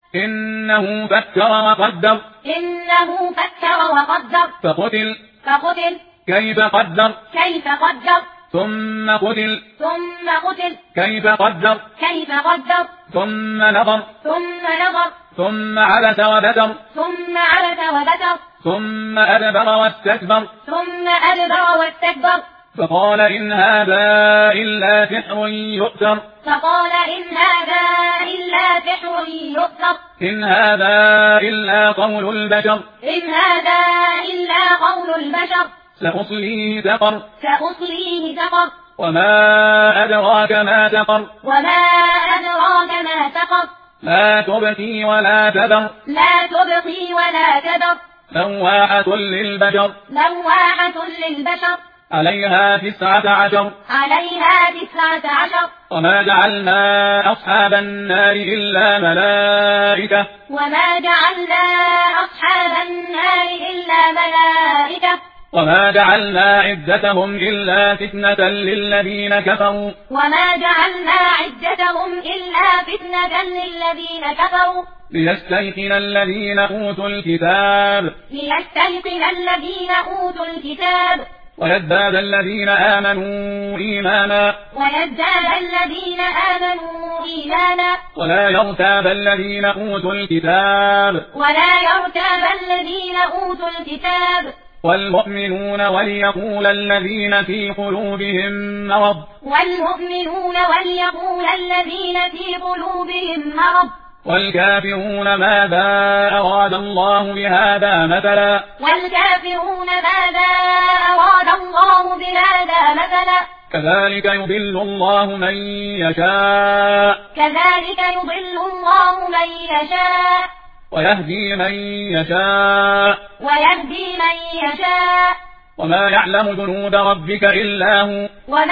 إنه فكر وقدر فقتل كيف قدر ثم قتل كيف قدر ثم نظر ثم عبس وبسر ثم أدبر واستكبر فقال إن هذا إلا سحر يؤثر إن هذا إلا قول البشر سأصليه سقر وما أدراك ما سقر لا تبقي ولا تذر لواحة للبشر عليها 19 وما جعلنا أصحاب النار إلا ملائكة وما جعلنا عدتهم إلا فتنة للذين كفروا ليستيقن الذين أوتوا الكتاب ويزداد الذين آمنوا إيمانا ولا يرتاب الذين أوتوا الكتاب والمؤمنون وليقول الذين في قلوبهم مرض والكافرون ماذا أراد الله بهذا مثلا كذلك يضل الله من يشاء ويهدي من يشاء وما يعلم جنود ربك إلا هو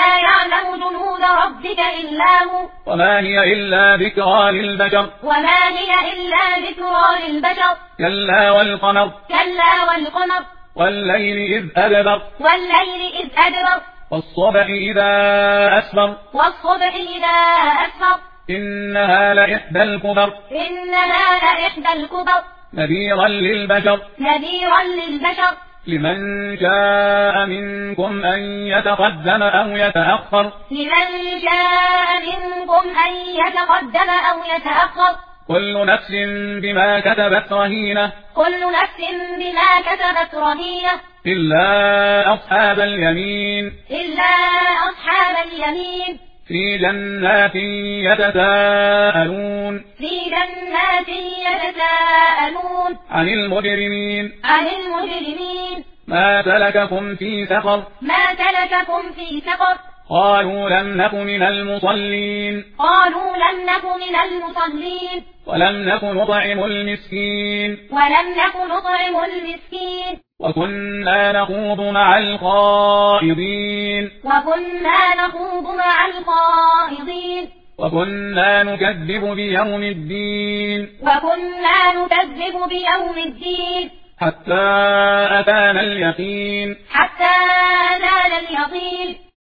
وما هي إلا ذكرى للبشر كلا والقمر والليل إذ أدبر والصبح إذا أسفر إنها لإحدى الكبر نذيرا للبشر لمن شاء منكم أن يتقدم أو يتأخر كل نفس بما كتبت رهينة إلا أصحاب اليمين في جنات يتساءلون عن المجرمين ما سلككم في سقر قالوا لم نك من المصلين ولم نك نطعم المسكين وكنا نخوض مع الخائضين وكنا نكذب بيوم الدين حتى أتانا اليقين